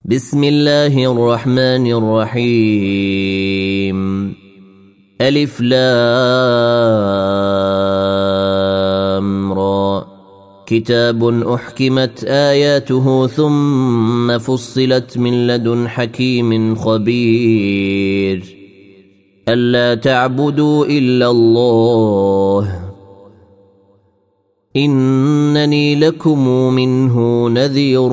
بسم الله الرحمن الرحيم ألف لام را كتاب أحكمت آياته ثم فصلت من لدن حكيم خبير ألا تعبدوا إلا الله إنني لكم منه نذير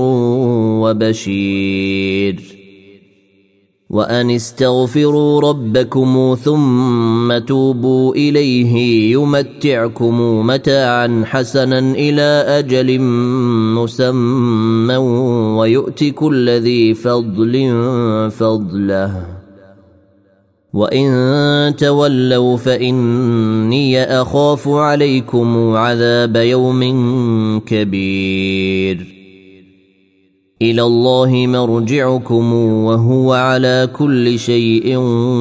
وبشير وأن استغفروا ربكم ثم توبوا إليه يمتعكم متاعا حسنا إلى أجل مسمى ويؤت كل ذي فضل فضله وإن تولوا فإني أخاف عليكم عذاب يوم كبير إلى الله مرجعكم وهو على كل شيء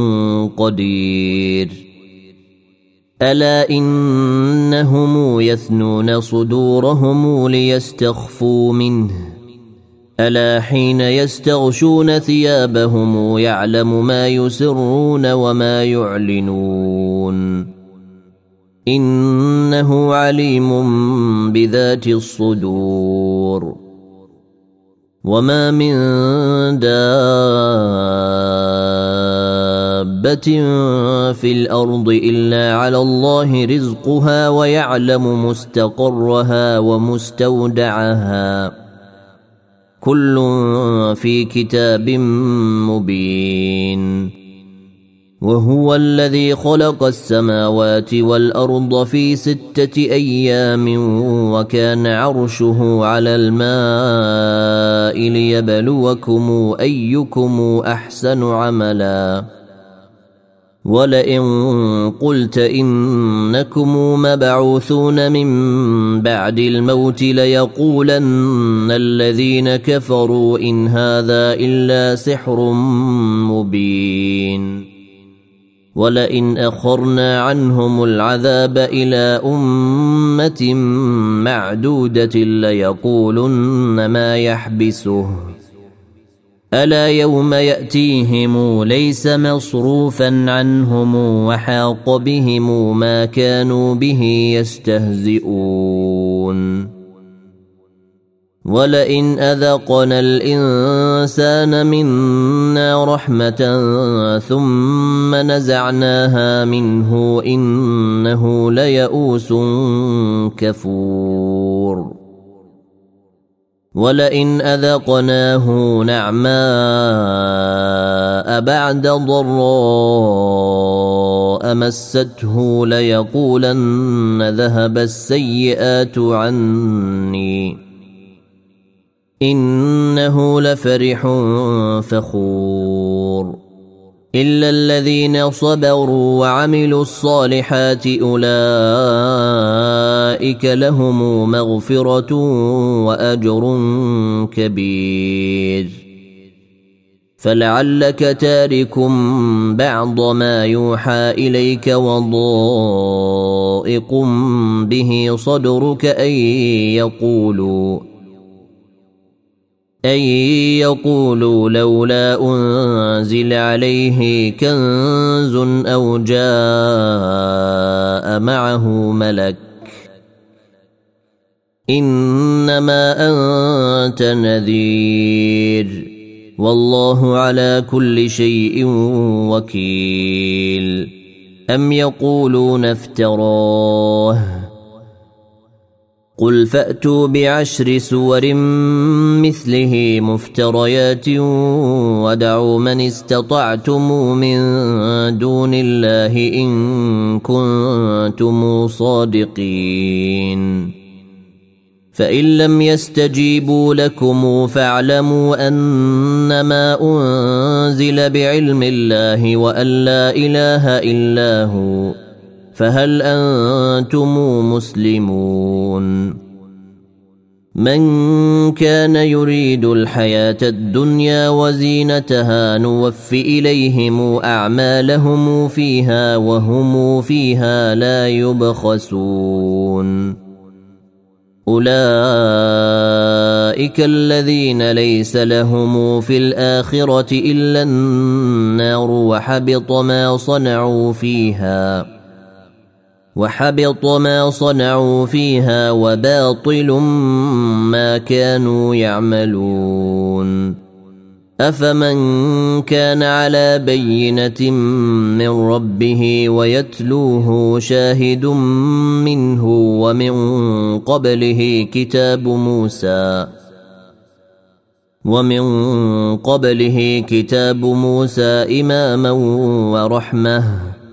قدير ألا إنهم يثنون صدورهم ليستخفوا منه ألا حين يستغشون ثيابهم يعلم ما يسرون وما يعلنون إنه عليم بذات الصدور وما من دابة في الأرض إلا على الله رزقها ويعلم مستقرها ومستودعها كل في كتاب مبين وهو الذي خلق السماوات والأرض في 6 أيام وكان عرشه على الماء ليبلوكم أيكم أحسن عملا ولئن قلت إنكم مبعوثون من بعد الموت ليقولن الذين كفروا إن هذا إلا سحر مبين ولئن أخرنا عنهم العذاب إلى أمة معدودة ليقولن ما يحبسه ألا يوم يأتيهم ليس مصروفا عنهم وحاق بهم ما كانوا به يستهزئون ولئن أذقنا الإنسان منا رحمة ثم نزعناها منه إنه ليئوس كفور ولئن أذقناه نعماء بعد ضراء مسته ليقولن ذهب السيئات عني إنه لفرح فخور إلا الذين صبروا وعملوا الصالحات أولئك لهم مغفرة وأجر كبير فلعلك تارك بعض ما يوحى إليك وضائق به صدرك أن يقولوا لولا أنزل عليه كنز أو جاء معه ملك إنما أنت نذير والله على كل شيء وكيل أم يقولون افتراه قل فأتوا ب10 سور مثله مفتريات ودعوا من استطعتم من دون الله إن كنتم صادقين فإن لم يستجيبوا لكم فاعلموا أنما أنزل بعلم الله وأن لا إله إلا هو فهل أنتم مسلمون من كان يريد الحياة الدنيا وزينتها نوف إليهم أعمالهم فيها وهم فيها لا يبخسون أولئك الذين ليس لهم في الآخرة إلا النار وحبط ما صنعوا فيها وباطل ما كانوا يعملون. أفمن كان على بينة من ربه ويتلوه شاهد منه ومن قبله كتاب موسى إماما ورحمة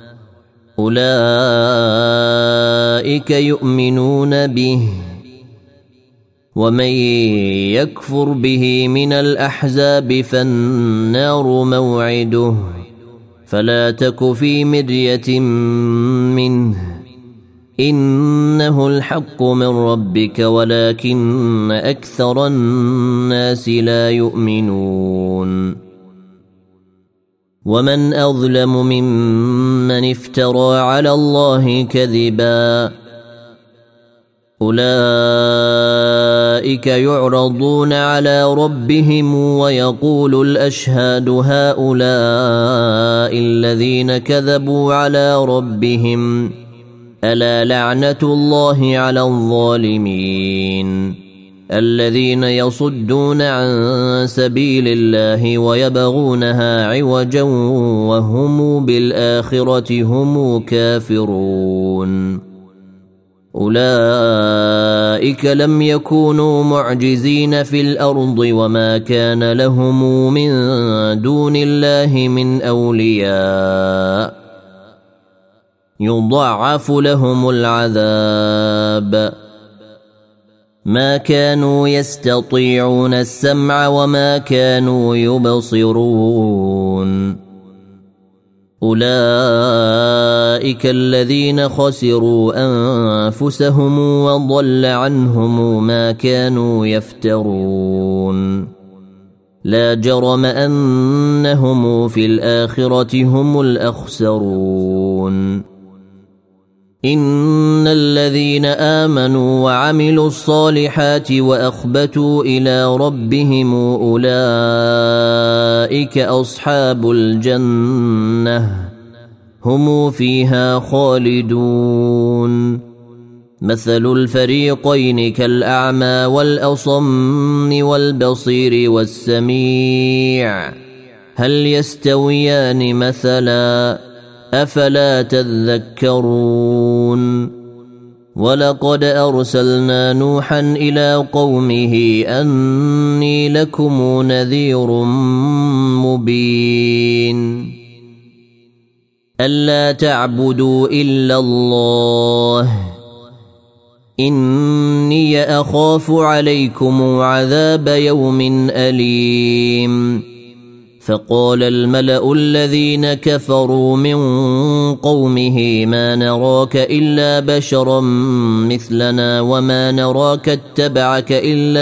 أولئك يؤمنون به ومن يكفر به من الأحزاب فالنار موعده فلا تك في مرية منه إنه الحق من ربك ولكن أكثر الناس لا يؤمنون. ومن أظلم ممن افترى على الله كذبا أولئك يعرضون على ربهم ويقول الأشهاد هؤلاء الذين كذبوا على ربهم ألا لعنة الله على الظالمين الذين يصدون عن سبيل الله ويبغونها عوجا وهم بالآخرة هم كافرون. أولئك لم يكونوا معجزين في الأرض وما كان لهم من دون الله من أولياء يضاعف لهم العذاب ما كانوا يستطيعون السمع وما كانوا يبصرون. أولئك الذين خسروا أنفسهم وضل عنهم ما كانوا يفترون. لا جرم أنهم في الآخرة هم الأخسرون. إن الذين آمنوا وعملوا الصالحات وأخبتوا إلى ربهم أولئك أصحاب الجنة هم فيها خالدون. مثل الفريقين كالأعمى والأصم والبصير والسميع هل يستويان مثلا أفلا تذكرون. ولقد أرسلنا نوحا إلى قومه أني لكم نذير مبين ألا تعبدوا إلا الله إني أخاف عليكم عذاب يوم أليم. فقال الملأ الذين كفروا من قومه ما نراك إلا بشرا مثلنا وما نراك اتبعك إلا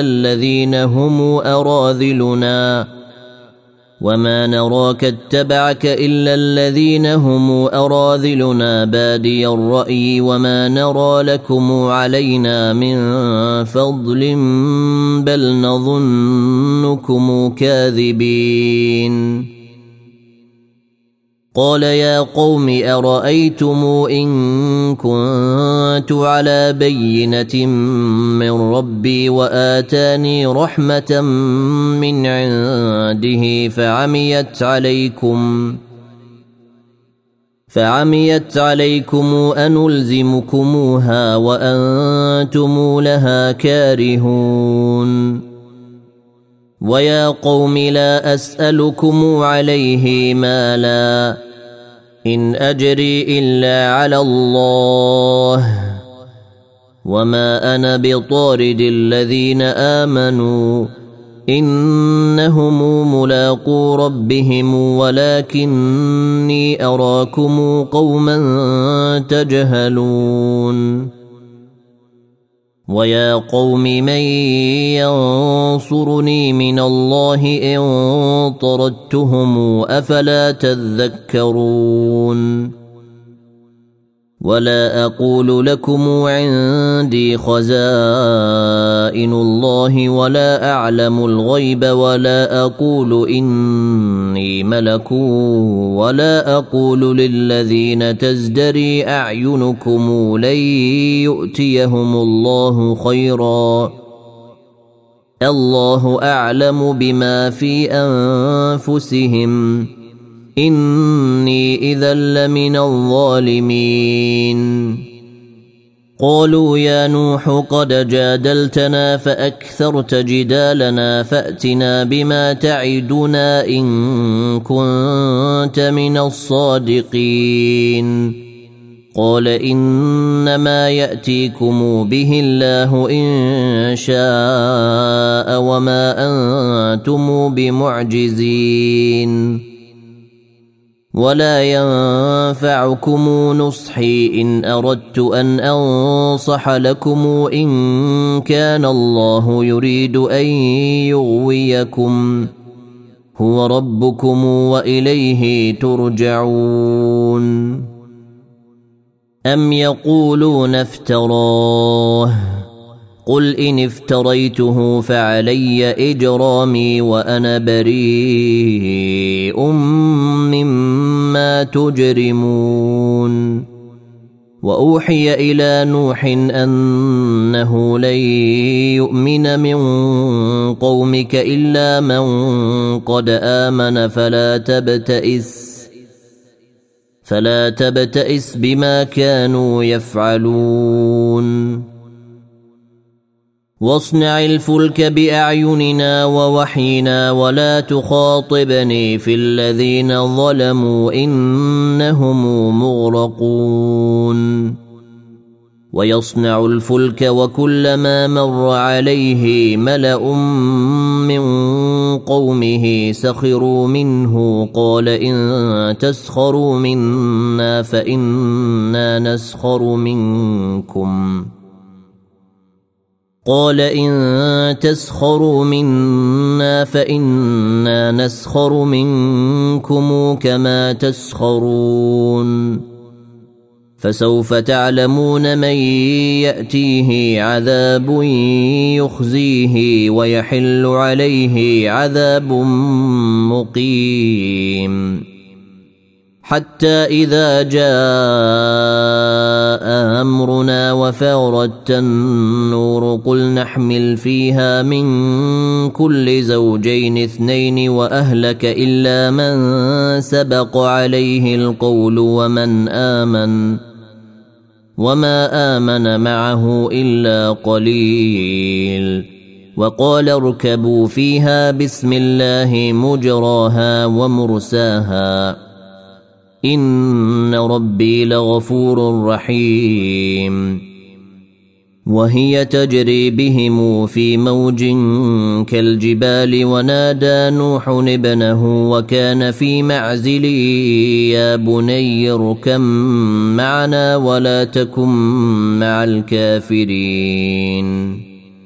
الذين هم أراذلنا بادي الرأي وما نرى لكم علينا من فضل بل نظنكم كاذبين. قال يا قوم أرأيتم إن كنت على بينة من ربي وآتاني رحمة من عنده فعميت عليكم أنلزمكموها وأنتم لها كارهون. ويا قوم لا أسألكم عليه مالا إن أجري إلا على الله وما أنا بطارد الذين آمنوا إنهم ملاقو ربهم ولكني أراكم قوما تجهلون. ويا قوم من ينصرني من الله إن طردتهم أفلا تذكرون. ولا أقول لكم عندي خزائن الله ولا أعلم الغيب ولا أقول إني ملك ولا أقول للذين تزدري أعينكم لن يؤتيهم الله خيرا الله أعلم بما في أنفسهم إني إذا لمن الظالمين. قالوا يا نوح قد جادلتنا فأكثرت جدالنا فأتنا بما تعدنا إن كنت من الصادقين. قال إنما يأتيكم به الله إن شاء وما أنتم بمعجزين ولا ينفعكم نصحي إن أردت أن أنصح لكم إن كان الله يريد أن يغويكم هو ربكم وإليه ترجعون. أم يقولون افتراه قل إن افتريته فعلي إجرامي وأنا بريء مما تجرمون. وأوحي إلى نوح أنه لن يؤمن من قومك إلا من قد آمن فلا تبتئس بما كانوا يفعلون. واصنع الفلك بأعيننا ووحينا ولا تخاطبني في الذين ظلموا إنهم مغرقون. ويصنع الفلك وكلما مر عليه ملأ من قومه سخروا منه قال إن تسخروا منا فإنا نسخر منكم كما تسخرون. فسوف تعلمون من يأتيه عذاب يخزيه ويحل عليه عذاب مقيم. حتى إذا جاء أمرنا وفارت النور قل نحمل فيها من كل زوجين 2 وأهلك إلا من سبق عليه القول وما آمن معه إلا قليل. وقال اركبوا فيها بسم الله مجراها ومرساها إن ربي لغفور رحيم. وهي تجري بهم في موج كالجبال ونادى نوح ابنه وكان في معزل يا بني اركب معنا ولا تكن مع الكافرين.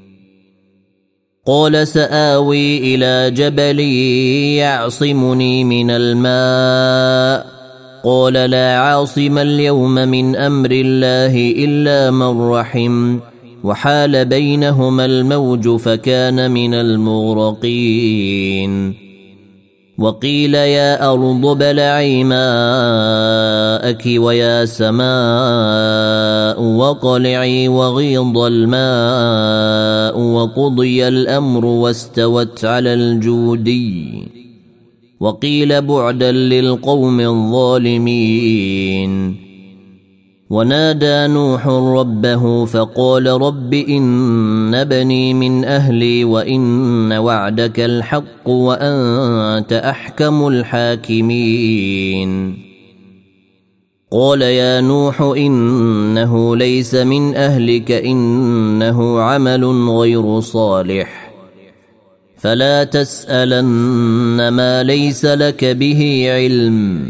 قال سآوي إلى جبل يعصمني من الماء قال لا عاصم اليوم من أمر الله إلا من رحم وحال بينهما الموج فكان من المغرقين. وقيل يا أرض ابلعي ماءك ويا سماء وقلعي وغيض الماء وقضي الأمر واستوت على الجودي وقيل بعدا للقوم الظالمين. ونادى نوح ربه فقال رب إن بني من أهلي وإن وعدك الحق وأنت أحكم الحاكمين. قال يا نوح إنه ليس من أهلك إنه عمل غير صالح فلا تسألن ما ليس لك به علم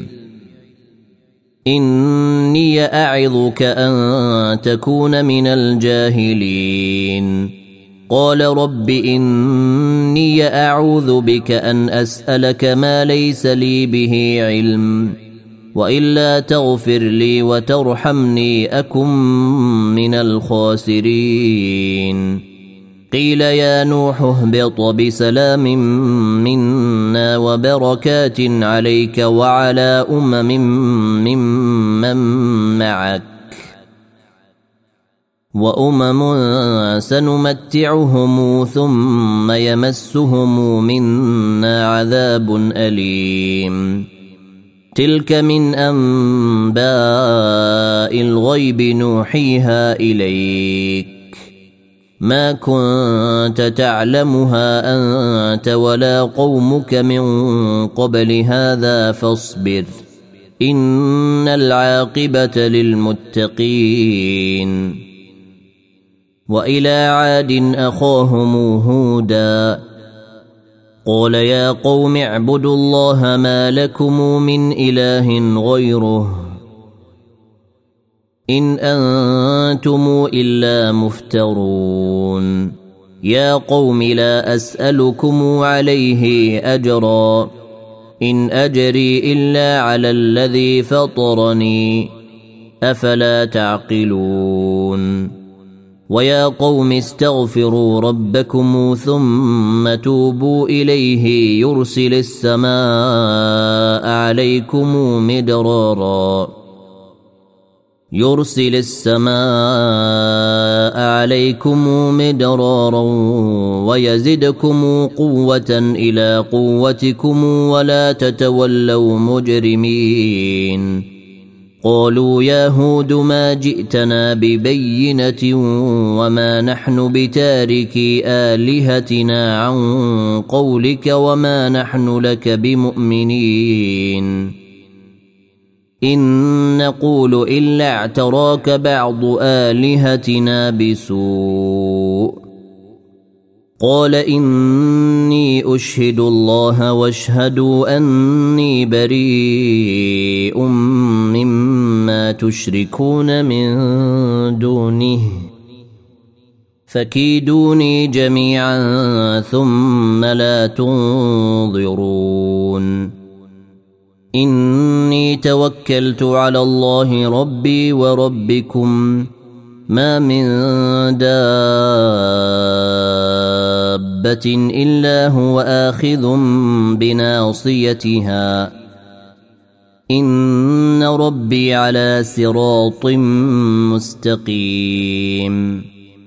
إني أعظك أن تكون من الجاهلين. قال رب إني أعوذ بك أن أسألك ما ليس لي به علم وإلا تغفر لي وترحمني أكن من الخاسرين. قيل يا نوح اهبط بسلام منا وبركات عليك وعلى ممن معك سنمتعهم ثم يمسهم منا عذاب أليم. تلك من أنباء الغيب نوحيها إليك ما كنت تعلمها أنت ولا قومك من قبل هذا فاصبر إن العاقبة للمتقين. وإلى عاد أخاهم هودا قال يا قوم اعبدوا الله ما لكم من إله غيره إن أنتم إلا مفترون. يا قوم لا أسألكم عليه أجرا إن أجري إلا على الذي فطرني أفلا تعقلون. ويا قوم استغفروا ربكم ثم توبوا إليه يرسل السماء عليكم مدرارا ويزدكم قوة إلى قوتكم ولا تتولوا مجرمين. قالوا يا هود ما جئتنا ببينة وما نحن بتاركي آلهتنا عن قولك وما نحن لك بمؤمنين إن نقول إلا اعتراك بعض آلهتنا بسوء. قال إني أشهد الله واشهدوا أني بريء مما تشركون من دونه فكيدوني جميعا ثم لا تنظرون. إني توكلت على الله ربي وربكم ما من دابة إلا هو آخذ بناصيتها إن ربي على صراط مستقيم.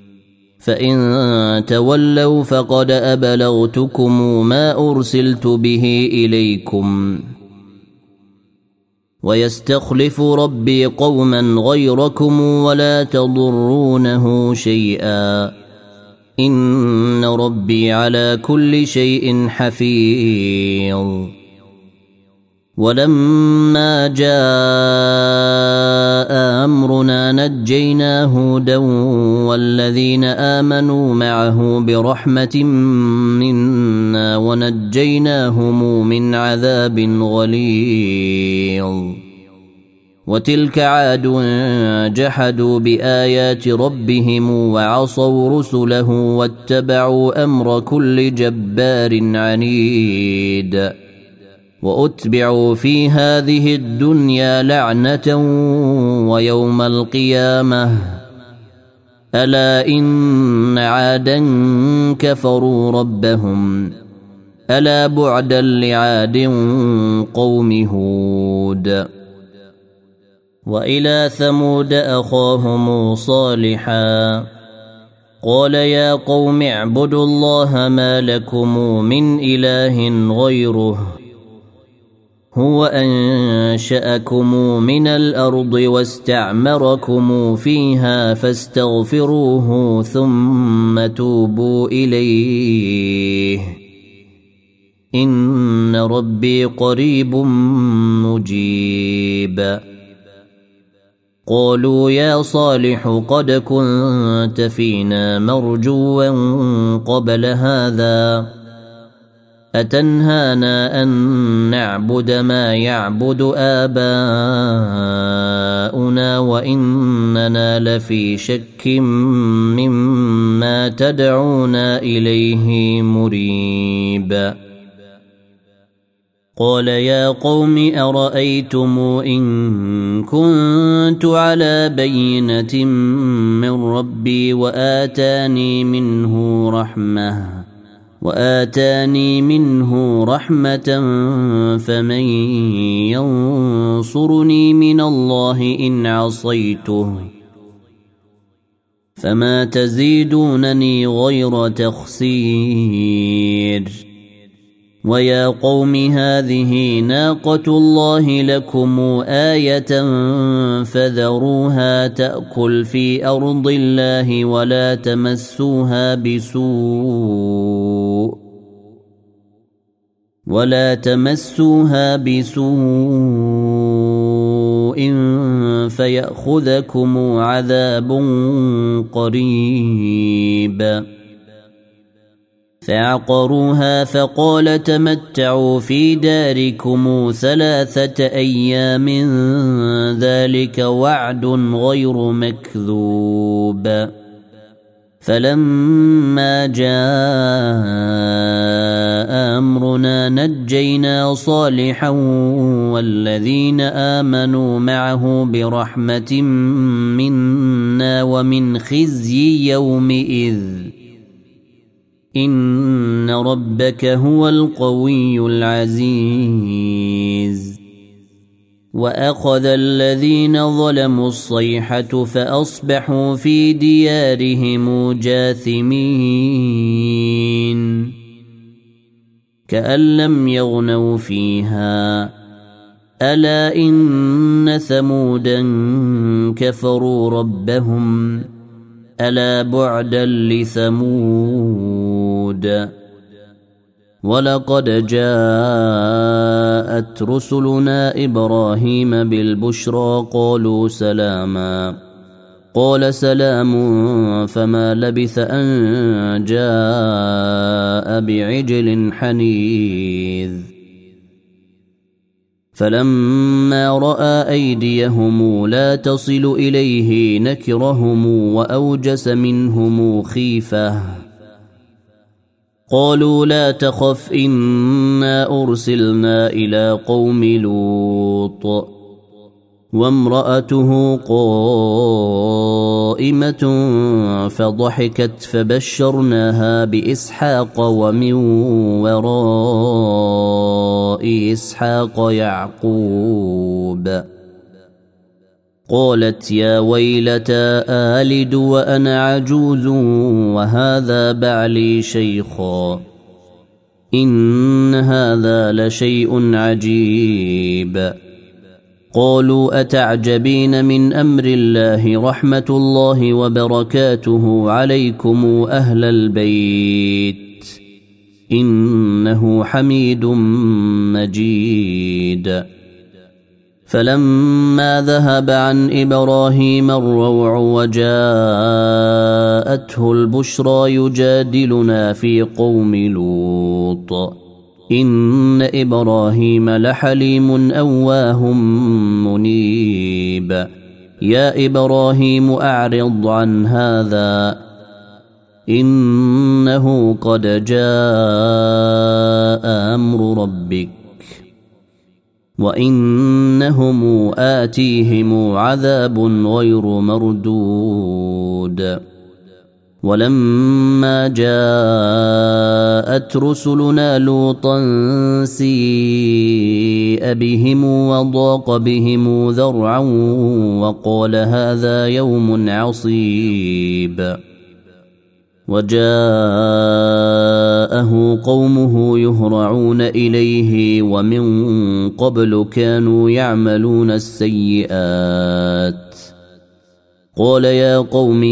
فإن تولوا فقد أبلغتكم ما أرسلت به إليكم ويستخلف ربي قوما غيركم ولا تضرونه شيئا إن ربي على كل شيء حفيظ. ولما جاء أمرنا نجينا هودا والذين آمنوا معه برحمة منا ونجيناهم من عذاب غليظ. وتلك عاد جحدوا بآيات ربهم وعصوا رسله واتبعوا أمر كل جبار عنيد. وأتبعوا في هذه الدنيا لعنة ويوم القيامة ألا إن عادا كفروا ربهم ألا بعدا لعاد قوم هود. وإلى ثمود أخاهم صالحا قال يا قوم اعبدوا الله ما لكم من إله غيره هو أنشأكم من الأرض واستعمركم فيها فاستغفروه ثم توبوا إليه إن ربي قريب مجيب. قالوا يا صالح قد كنت فينا مرجوا قبل هذا أتنهانا أن نعبد ما يعبد آباؤنا وإننا لفي شك مما تدعونا إليه مريب. قال يا قوم أرأيتم إن كنت على بينة من ربي وآتاني منه رحمة فمن ينصرني من الله إن عصيته فما تزيدونني غير تخسير ويا قوم هذه ناقة الله لكم آية فذروها تأكل في أرض الله ولا تمسوها بسوء فيأخذكم عذاب قريب فعقروها فقال تمتعوا في داركم 3 أيام ذلك وعد غير مكذوب فلما جاء أمرنا نجينا صالحا والذين آمنوا معه برحمة منا ومن خزي يومئذ إن ربك هو القوي العزيز وأخذ الذين ظلموا الصيحة فأصبحوا في ديارهم جاثمين كأن لم يغنوا فيها ألا إن ثمودا كفروا ربهم ألا بعدا لثمود ولقد جاءت رسلنا إبراهيم بالبشرى قالوا سلاما قال سلام فما لبث أن جاء بعجل حنيذ فلما رأى أيديهم لا تصل إليه نكرهم وأوجس منهم خيفة قالوا لا تخف إنا أرسلنا إلى قوم لوط وامرأته قائمة فضحكت فبشرناها بإسحاق ومن وراء إسحاق يعقوب قالت يا ويلتى آلد وأنا عجوز وهذا بعلي شيخا إن هذا لشيء عجيب قالوا أتعجبين من أمر الله رحمة الله وبركاته عليكم أهل البيت إنه حميد مجيد فلما ذهب عن إبراهيم الروع وجاءته البشرى يجادلنا في قوم لوط إن إبراهيم لحليم أواه منيب يا إبراهيم أعرض عن هذا إنه قد جاء أمر ربك وإنهم آتيهم عذاب غير مردود ولما جاءت رسلنا لوطا سيء بهم وضاق بهم ذرعا وقال هذا يوم عصيب وجاءه قومه يهرعون إليه ومن قبل كانوا يعملون السيئات قال يا قوم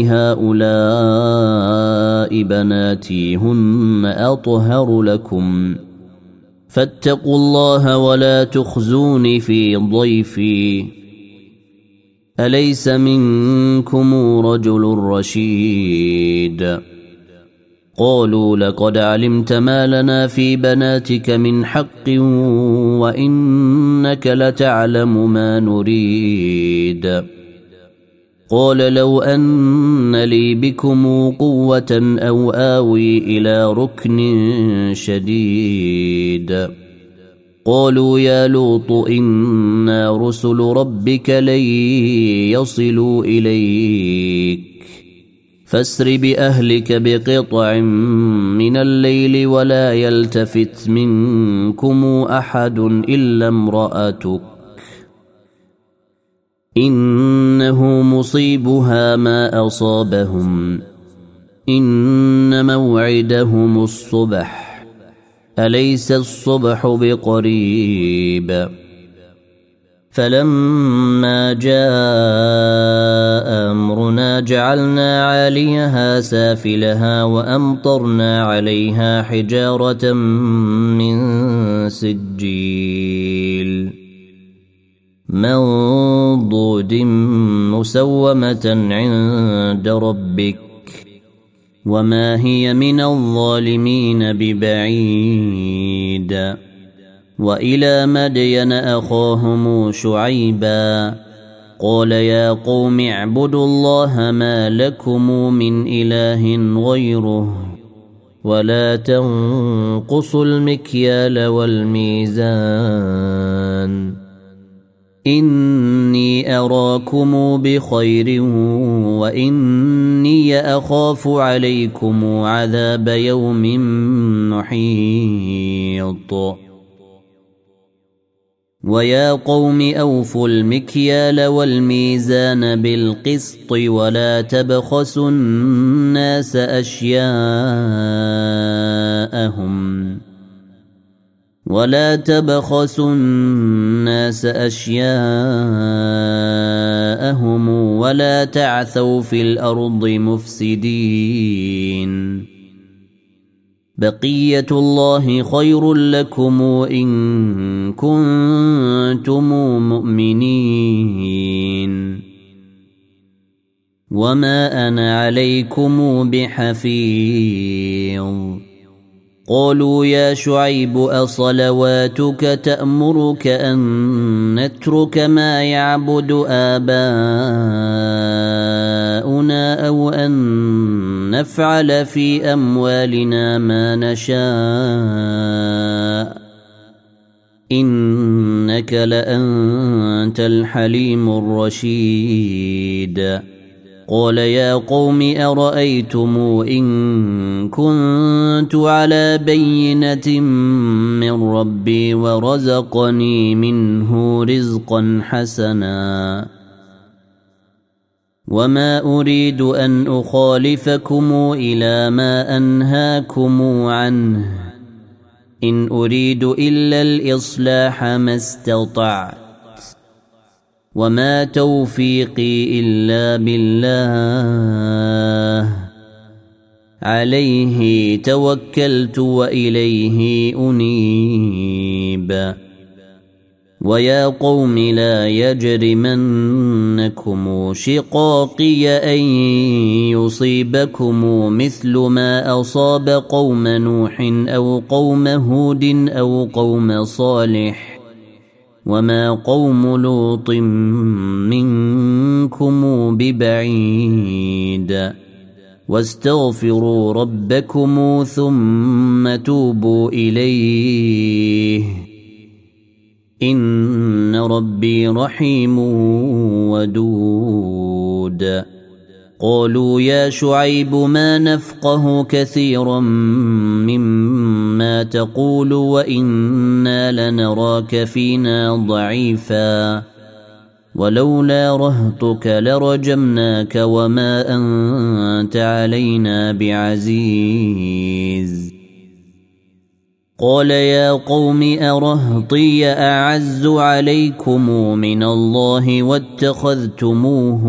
هؤلاء بناتي هن أطهر لكم فاتقوا الله ولا تخزوني في ضيفي أليس منكم رجل رشيد قالوا لقد علمت ما لنا في بناتك من حق وإنك لتعلم ما نريد قال لو أن لي بكم قوة أو آوي إلى ركن شديد قالوا يا لوط إنا رسل ربك لن يصلوا إليك فاسر بأهلك بقطع من الليل ولا يلتفت منكم أحد إلا امرأتك إنه مصيبها ما أصابهم إن موعدهم الصبح أليس الصبح بقريب فلما جاء أمرنا جعلنا عاليها سافلها وأمطرنا عليها حجارة من سجيل منضود مسومة عند ربك وما هي من الظالمين ببعيد وإلى مدين أخاهم شعيبا قال يا قوم اعبدوا الله ما لكم من إله غيره ولا تنقصوا المكيال والميزان إني أراكم بخير وإني أخاف عليكم عذاب يوم محيط ويا قوم أوفوا المكيال والميزان بالقسط ولا تبخسوا الناس أشياءهم ولا تعثوا في الأرض مفسدين بقية الله خير لكم إن كنتم مؤمنين وما أنا عليكم بحفيظ قالوا يا شعيب أصلواتك تأمرك أن نترك ما يعبد آباؤنا أو أن نفعل في أموالنا ما نشاء إنك لأنت الحليم الرشيد قال يا قوم أرأيتم إن كنت على بينة من ربي ورزقني منه رزقا حسنا وما أريد أن أخالفكم إلى ما أنهاكم عنه إن أريد إلا الإصلاح ما استطعت وما توفيقي إلا بالله عليه توكلت وإليه أنيب ويا قوم لا يجرمنكم شقاقي أن يصيبكم مثل ما أصاب قوم نوح أو قوم هود أو قوم صالح وما قوم لوط منكم ببعيد واستغفروا ربكم ثم توبوا إليه إن ربي رحيم ودود قالوا يا شعيب ما نفقه كثيرا مما تقول وإنا لنراك فينا ضعيفا ولولا رهطك لرجمناك وما أنت علينا بعزيز قال يا قوم أرهطي أعز عليكم من الله واتخذتموه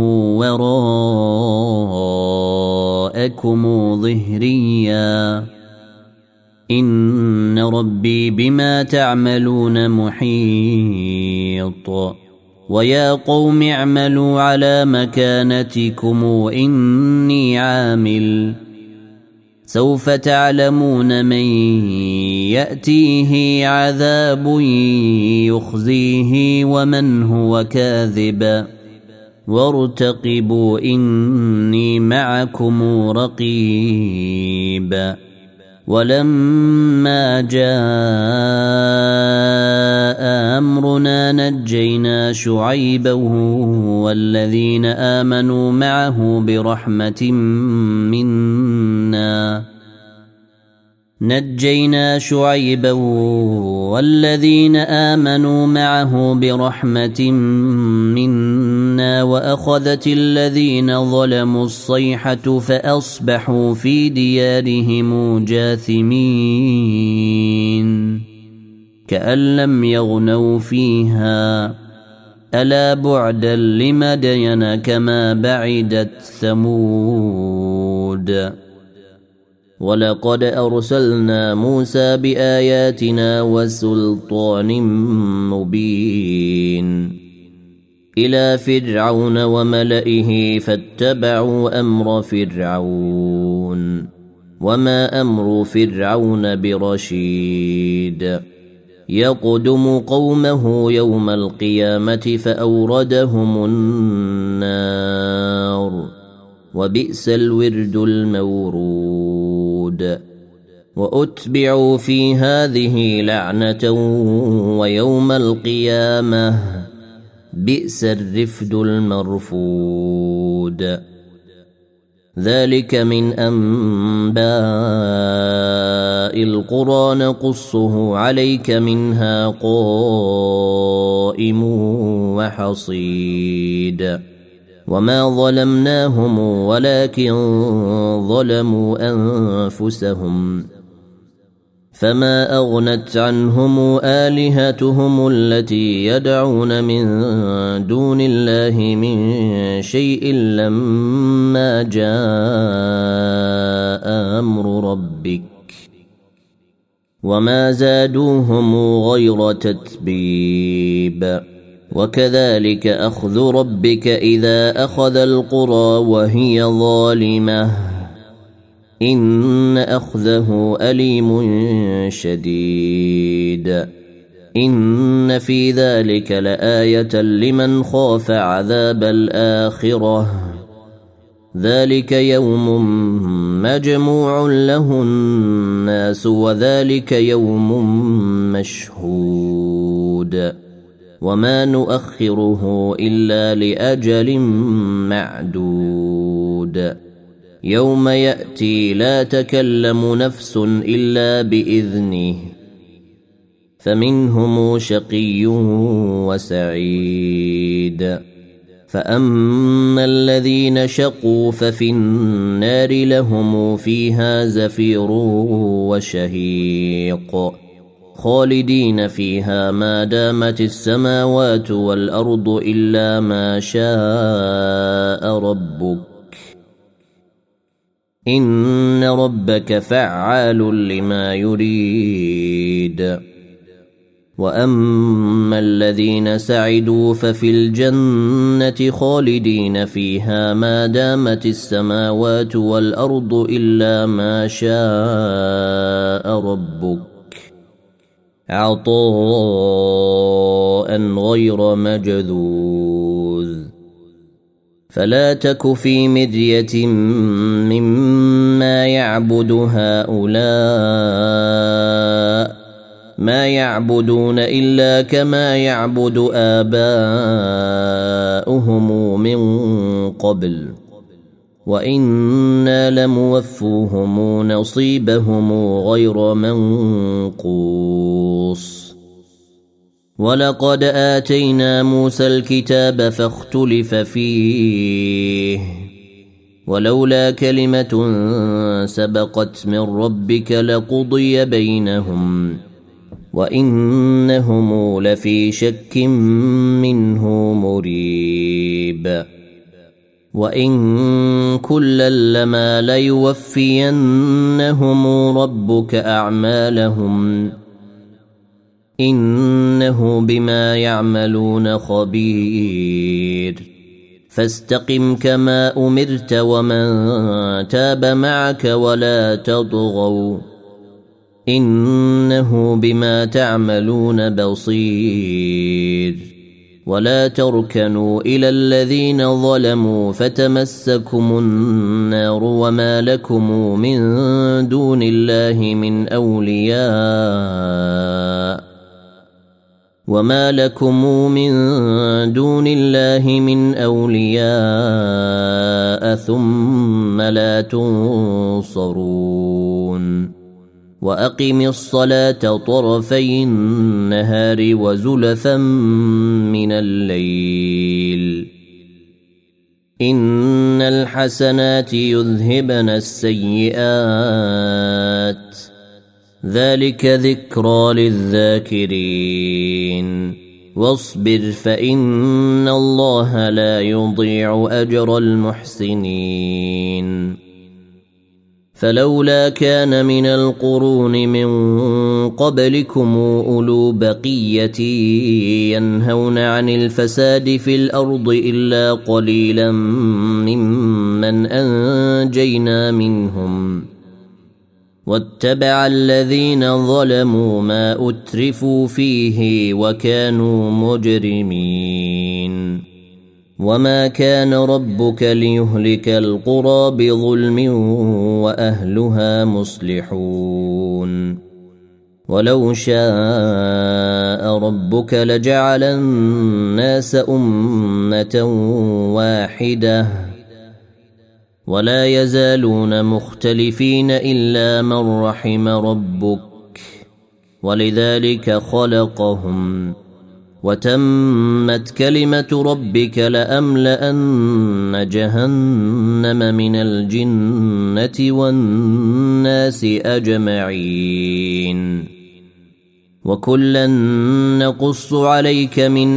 وراءكم ظهريا إن ربي بما تعملون محيط ويا قوم اعملوا على مكانتكم إني عامل سوف تعلمون من يأتيه عذاب يخزيه ومن هو كاذب وارتقبوا إني معكم رقيب ولما جاء ونجينا شعيبا والذين آمنوا معه برحمة منا نجينا شعيبا والذين آمنوا معه برحمة منا وأخذت الذين ظلموا الصيحة فأصبحوا في ديارهم جاثمين كأن لم يغنوا فيها ألا بعدا لمدين كما بعدت ثمود ولقد أرسلنا موسى بآياتنا وسلطان مبين إلى فرعون وملئه فاتبعوا أمر فرعون وما أمر فرعون برشيد يقدم قومه يوم القيامة فأوردهم النار وبئس الورد المورود وأتبعوا في هذه لعنة ويوم القيامة بئس الرفد المرفود ذلك من أنباء القرى نقصه عليك منها قائم وحصيد وما ظلمناهم ولكن ظلموا أنفسهم فما أغنت عنهم آلهتهم التي يدعون من دون الله من شيء لما جاء أمر ربك وما زادوهم غير تتبيب وكذلك أخذ ربك إذا أخذ القرى وهي ظالمة إن أخذه أليم شديد إن في ذلك لآية لمن خاف عذاب الآخرة ذلك يوم مجموع له الناس وذلك يوم مشهود وما نؤخره إلا لأجل معدود يوم يأتي لا تكلم نفس إلا بإذنه فمنهم شقي وسعيد فأما الذين شقوا ففي النار لهم فيها زفير وشهيق خالدين فيها ما دامت السماوات والأرض إلا ما شاء ربك إن ربك فعال لما يريد وأما الذين سعدوا ففي الجنة خالدين فيها ما دامت السماوات والأرض إلا ما شاء ربك عطاء غير مجذوذ فلا تك في مرية مما يعبد هؤلاء ما يعبدون إلا كما يعبد آباؤهم من قبل وإنا لموفوهم نصيبهم غير منقوص ولقد آتينا موسى الكتاب فاختلف فيه ولولا كلمة سبقت من ربك لقضي بينهم وإنهم لفي شك منه مريب وإن كلا لما ليوفينهم ربك أعمالهم إنه بما يعملون خبير فاستقم كما أمرت ومن تاب معك ولا تطغوا إنه بما تعملون بصير ولا تركنوا إلى الذين ظلموا فتمسكم النار وما لكم من دون الله من أولياء وما لكم من دون الله من أولياء ثم لا تنصرون وأقم الصلاة طرفي النهار وزلفا من الليل إن الحسنات يذهبن السيئات ذلك ذكرى للذاكرين واصبر فإن الله لا يضيع أجر المحسنين فلولا كان من القرون من قبلكم أولو بقية ينهون عن الفساد في الأرض إلا قليلا ممن أنجينا منهم واتبع الذين ظلموا ما أترفوا فيه وكانوا مجرمين وما كان ربك ليهلك القرى بظلم وأهلها مصلحون ولو شاء ربك لجعل الناس أمة واحدة ولا يزالون مختلفين إلا من رحم ربك ولذلك خلقهم وتمت كلمة ربك لأملأن جهنم من الجنة والناس أجمعين وكلا نقص عليك من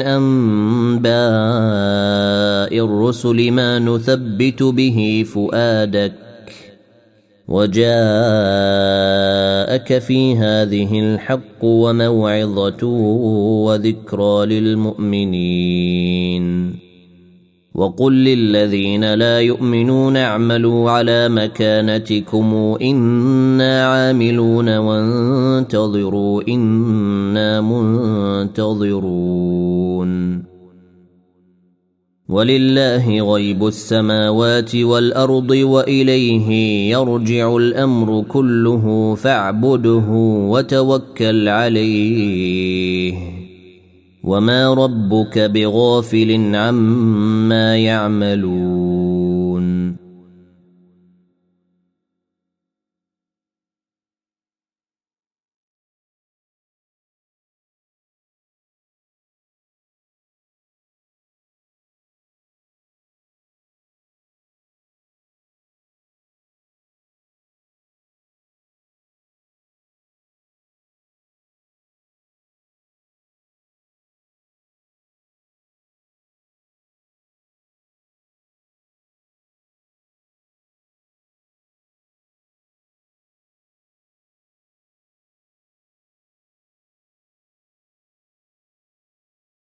أنباء الرسل ما نثبت به فؤادك وجاءك في هذه الحق وموعظة وذكرى للمؤمنين وقل للذين لا يؤمنون اعملوا على مكانتكم إنا عاملون وانتظروا إنا منتظرون ولله غيب السماوات والأرض وإليه يرجع الأمر كله فاعبده وتوكل عليه وما ربك بغافل عما يعملون